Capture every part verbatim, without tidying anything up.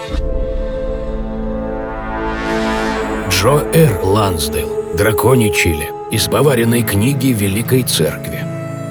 Джо Р. Лансдейл. Драконий Чили. Из поваренной книги Великой Церкви.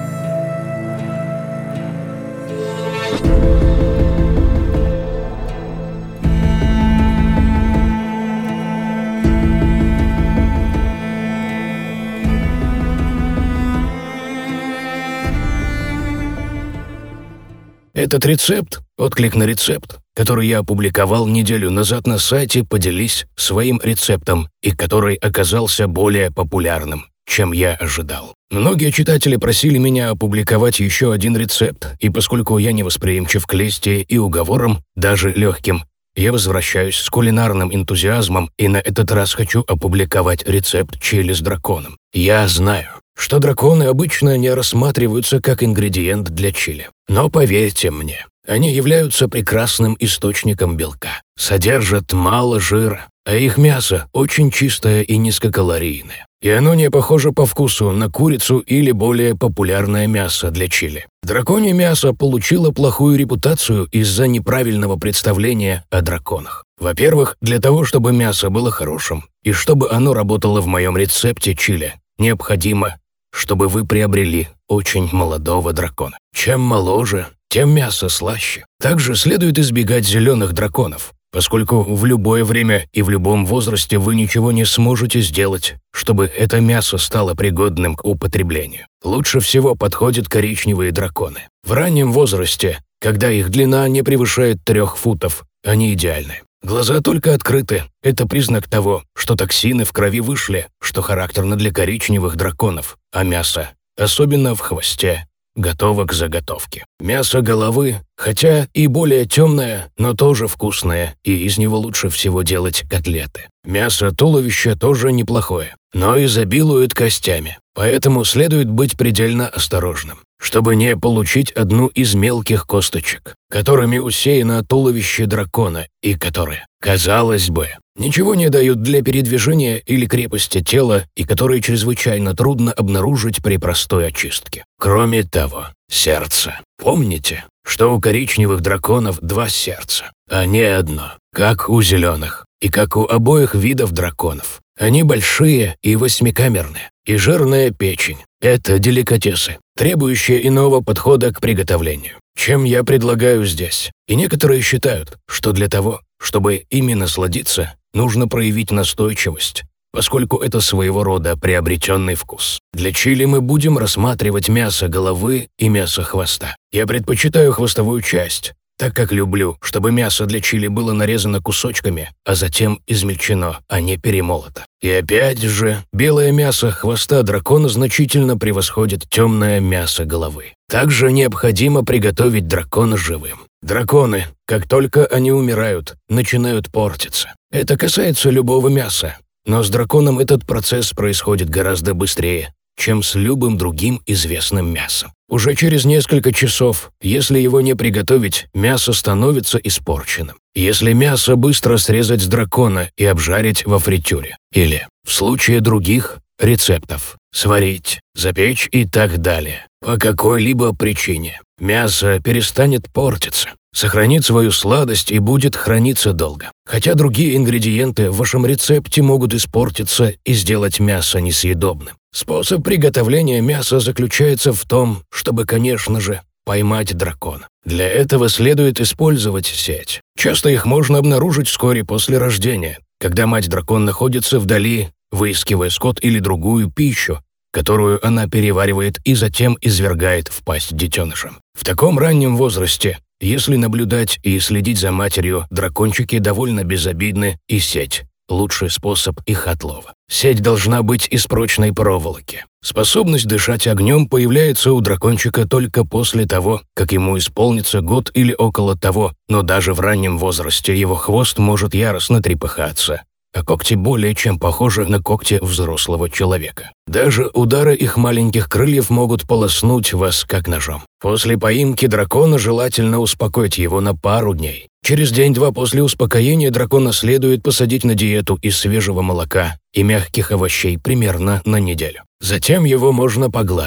Этот рецепт – отклик на рецепт, который я опубликовал неделю назад на сайте «Поделись своим рецептом» и который оказался более популярным, чем я ожидал. Многие читатели просили меня опубликовать еще один рецепт, и поскольку я не восприимчив к лести и уговорам, даже легким, я возвращаюсь с кулинарным энтузиазмом и на этот раз хочу опубликовать рецепт чили с драконом. Я знаю, что драконы обычно не рассматриваются как ингредиент для чили. Но поверьте мне, они являются прекрасным источником белка, содержат мало жира, а их мясо очень чистое и низкокалорийное. И оно не похоже по вкусу на курицу или более популярное мясо для чили. Драконье мясо получило плохую репутацию из-за неправильного представления о драконах. Во-первых, для того, чтобы мясо было хорошим, и чтобы оно работало в моем рецепте чили, необходимо, чтобы вы приобрели очень молодого дракона. Чем моложе, тем мясо слаще. Также следует избегать зеленых драконов, поскольку в любое время и в любом возрасте вы ничего не сможете сделать, чтобы это мясо стало пригодным к употреблению. Лучше всего подходят коричневые драконы. В раннем возрасте, когда их длина не превышает трех футов, они идеальны. Глаза только открыты. Это признак того, что токсины в крови вышли, что характерно для коричневых драконов, а мясо, особенно в хвосте, готово к заготовке. Мясо головы, хотя и более темное, но тоже вкусное, и из него лучше всего делать котлеты. Мясо туловища тоже неплохое, но изобилует костями, поэтому следует быть предельно осторожным, чтобы не получить одну из мелких косточек, которыми усеяно туловище дракона и которые, казалось бы, ничего не дают для передвижения или крепости тела и которые чрезвычайно трудно обнаружить при простой очистке. Кроме того, сердце. Помните, что у коричневых драконов два сердца, а не одно, как у зеленых и как у обоих видов драконов. Они большие и восьмикамерные, и жирная печень – это деликатесы, требующие иного подхода к приготовлению, чем я предлагаю здесь. И некоторые считают, что для того, чтобы ими насладиться, нужно проявить настойчивость, поскольку это своего рода приобретенный вкус. Для чили мы будем рассматривать мясо головы и мясо хвоста. Я предпочитаю хвостовую часть, так как люблю, чтобы мясо для чили было нарезано кусочками, а затем измельчено, а не перемолото. И опять же, белое мясо хвоста дракона значительно превосходит темное мясо головы. Также необходимо приготовить дракона живым. Драконы, как только они умирают, начинают портиться. Это касается любого мяса, но с драконом этот процесс происходит гораздо быстрее, чем с любым другим известным мясом. Уже через несколько часов, если его не приготовить, мясо становится испорченным. Если мясо быстро срезать с дракона и обжарить во фритюре, или, в случае других рецептов, сварить, запечь и так далее, по какой-либо причине, мясо перестанет портиться, сохранит свою сладость и будет храниться долго. Хотя другие ингредиенты в вашем рецепте могут испортиться и сделать мясо несъедобным. Способ приготовления мяса заключается в том, чтобы, конечно же, поймать дракона. Для этого следует использовать сеть. Часто их можно обнаружить вскоре после рождения, когда мать-дракон находится вдали, выискивая скот или другую пищу, которую она переваривает и затем извергает в пасть детенышам. В таком раннем возрасте, если наблюдать и следить за матерью, дракончики довольно безобидны, и сеть – лучший способ их отлова. Сеть должна быть из прочной проволоки. Способность дышать огнем появляется у дракончика только после того, как ему исполнится год или около того, но даже в раннем возрасте его хвост может яростно трепыхаться, а когти более чем похожи на когти взрослого человека. Даже удары их маленьких крыльев могут полоснуть вас как ножом. После поимки дракона желательно успокоить его на пару дней. Через день-два после успокоения дракона следует посадить на диету из свежего молока и мягких овощей примерно на неделю. Затем его можно погладить.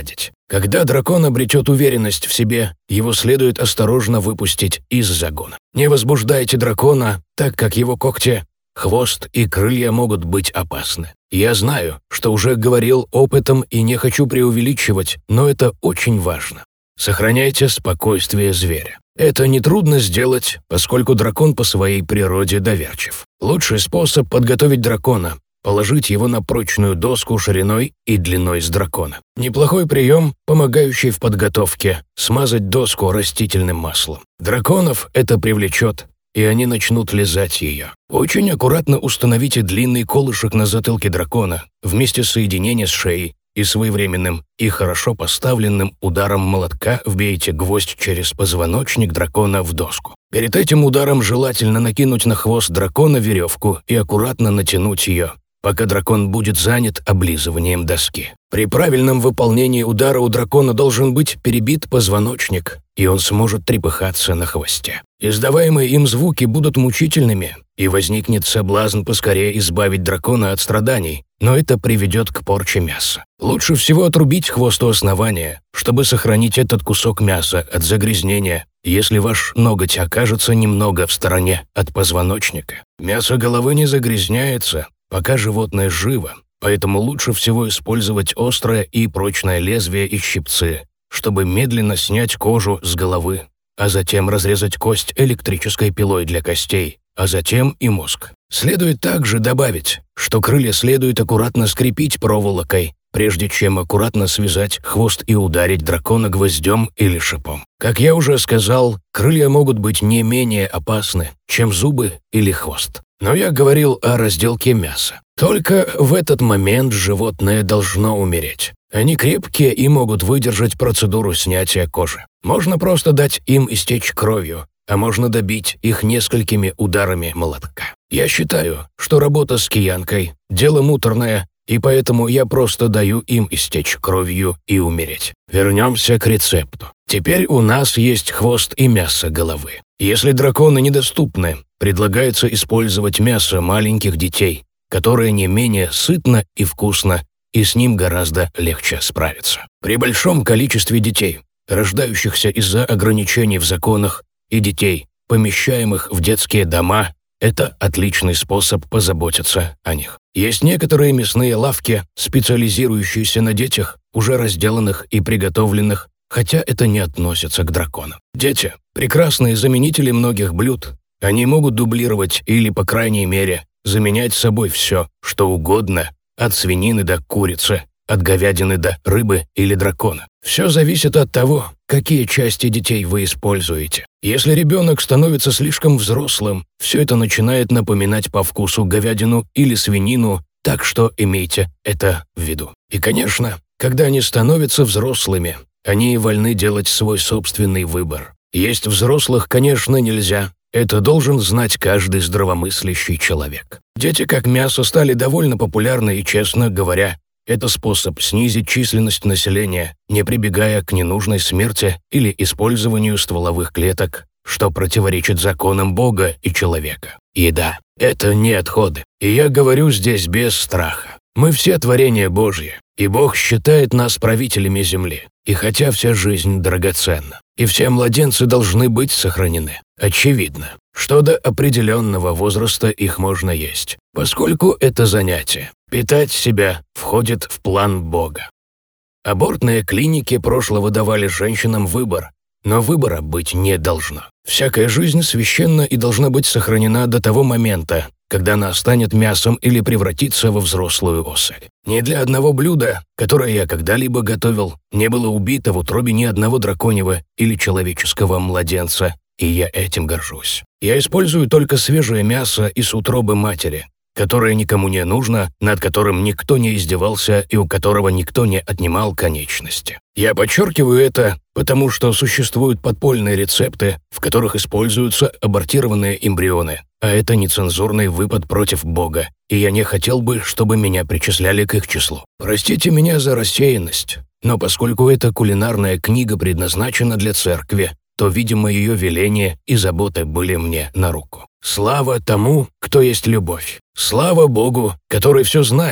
Когда дракон обретет уверенность в себе, его следует осторожно выпустить из загона. Не возбуждайте дракона, так как его когти, хвост и крылья могут быть опасны. Я знаю, что уже говорил опытом и не хочу преувеличивать, но это очень важно. Сохраняйте спокойствие зверя. Это нетрудно сделать, поскольку дракон по своей природе доверчив. Лучший способ подготовить дракона – положить его на прочную доску шириной и длиной с дракона. Неплохой прием, помогающий в подготовке – смазать доску растительным маслом. Драконов это привлечет, и они начнут лизать ее. Очень аккуратно установите длинный колышек на затылке дракона вместе соединения с шеей и своевременным и хорошо поставленным ударом молотка вбейте гвоздь через позвоночник дракона в доску. Перед этим ударом желательно накинуть на хвост дракона веревку и аккуратно натянуть ее, пока дракон будет занят облизыванием доски. При правильном выполнении удара у дракона должен быть перебит позвоночник, и он сможет трепыхаться на хвосте. Издаваемые им звуки будут мучительными, и возникнет соблазн поскорее избавить дракона от страданий, но это приведет к порче мяса. Лучше всего отрубить хвост у основания, чтобы сохранить этот кусок мяса от загрязнения, если ваш ноготь окажется немного в стороне от позвоночника. Мясо головы не загрязняется, пока животное живо, поэтому лучше всего использовать острое и прочное лезвие и щипцы, чтобы медленно снять кожу с головы, а затем разрезать кость электрической пилой для костей, а затем и мозг. Следует также добавить, что крылья следует аккуратно скрепить проволокой, прежде чем аккуратно связать хвост и ударить дракона гвоздем или шипом. Как я уже сказал, крылья могут быть не менее опасны, чем зубы или хвост. Но я говорил о разделке мяса. Только в этот момент животное должно умереть. Они крепкие и могут выдержать процедуру снятия кожи. Можно просто дать им истечь кровью, а можно добить их несколькими ударами молотка. Я считаю, что работа с киянкой – дело муторное, и поэтому я просто даю им истечь кровью и умереть. Вернемся к рецепту. Теперь у нас есть хвост и мясо головы. Если драконы недоступны, предлагается использовать мясо маленьких детей, которое не менее сытно и вкусно, и с ним гораздо легче справиться. При большом количестве детей, рождающихся из-за ограничений в законах, и детей, помещаемых в детские дома, это отличный способ позаботиться о них. Есть некоторые мясные лавки, специализирующиеся на детях, уже разделанных и приготовленных, хотя это не относится к драконам. Дети – прекрасные заменители многих блюд. Они могут дублировать или, по крайней мере, заменять собой все, что угодно, от свинины до курицы, от говядины до рыбы или дракона. Все зависит от того, какие части детей вы используете. Если ребенок становится слишком взрослым, все это начинает напоминать по вкусу говядину или свинину, так что имейте это в виду. И, конечно, когда они становятся взрослыми, они вольны делать свой собственный выбор. Есть взрослых, конечно, нельзя. Это должен знать каждый здравомыслящий человек. Дети как мясо стали довольно популярны и, честно говоря, это способ снизить численность населения, не прибегая к ненужной смерти или использованию стволовых клеток, что противоречит законам Бога и человека. Еда – это не отходы. И я говорю здесь без страха. Мы все творение Божье, и Бог считает нас правителями земли. И хотя вся жизнь драгоценна, и все младенцы должны быть сохранены, очевидно, что до определенного возраста их можно есть, поскольку это занятие. Питать себя входит в план Бога. Абортные клиники прошлого давали женщинам выбор, но выбора быть не должно. Всякая жизнь священна и должна быть сохранена до того момента, когда она станет мясом или превратится во взрослую особь. Ни для одного блюда, которое я когда-либо готовил, не было убито в утробе ни одного драконьего или человеческого младенца, и я этим горжусь. Я использую только свежее мясо из утробы матери, которое никому не нужно, над которым никто не издевался и у которого никто не отнимал конечности. Я подчеркиваю это, потому что существуют подпольные рецепты, в которых используются абортированные эмбрионы, а это нецензурный выпад против Бога, и я не хотел бы, чтобы меня причисляли к их числу. Простите меня за рассеянность, но поскольку эта кулинарная книга предназначена для церкви, то, видимо, ее веление и заботы были мне на руку. Слава тому, кто есть любовь. Слава Богу, который все знает,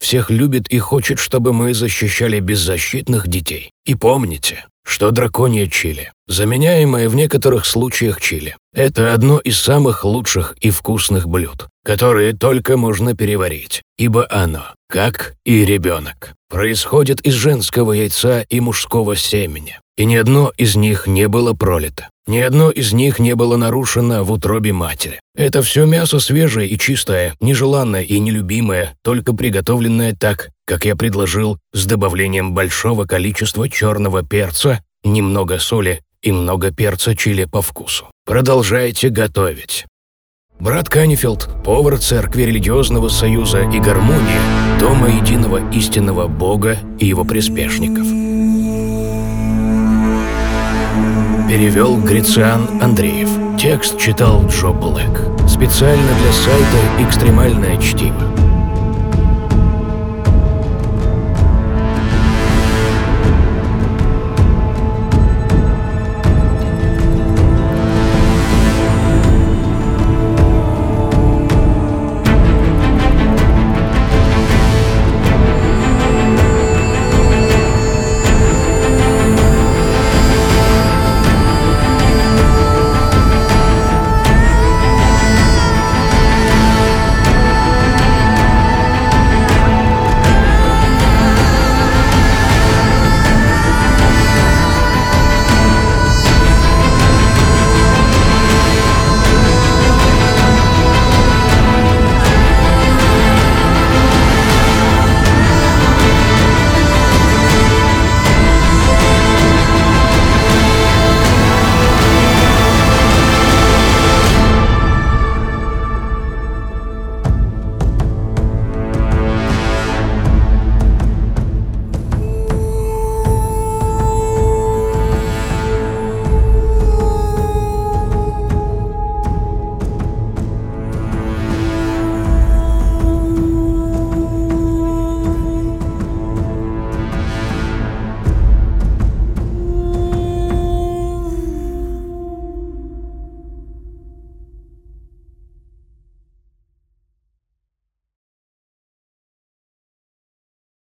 всех любит и хочет, чтобы мы защищали беззащитных детей. И помните, что драконье чили, заменяемое в некоторых случаях чили, это одно из самых лучших и вкусных блюд, которые только можно переварить, ибо оно, как и ребенок, происходит из женского яйца и мужского семени, и ни одно из них не было пролито, ни одно из них не было нарушено в утробе матери. Это все мясо свежее и чистое, нежеланное и нелюбимое, только приготовленное так, как я предложил, с добавлением большого количества черного перца, немного соли и много перца чили по вкусу. Продолжайте готовить. Брат Канифилд, повар Церкви Религиозного Союза и Гармонии, Дома Единого Истинного Бога и его приспешников. Перевел Грициан Андреев. Текст читал Джо Блэк. Специально для сайта «Экстремальное чтиво».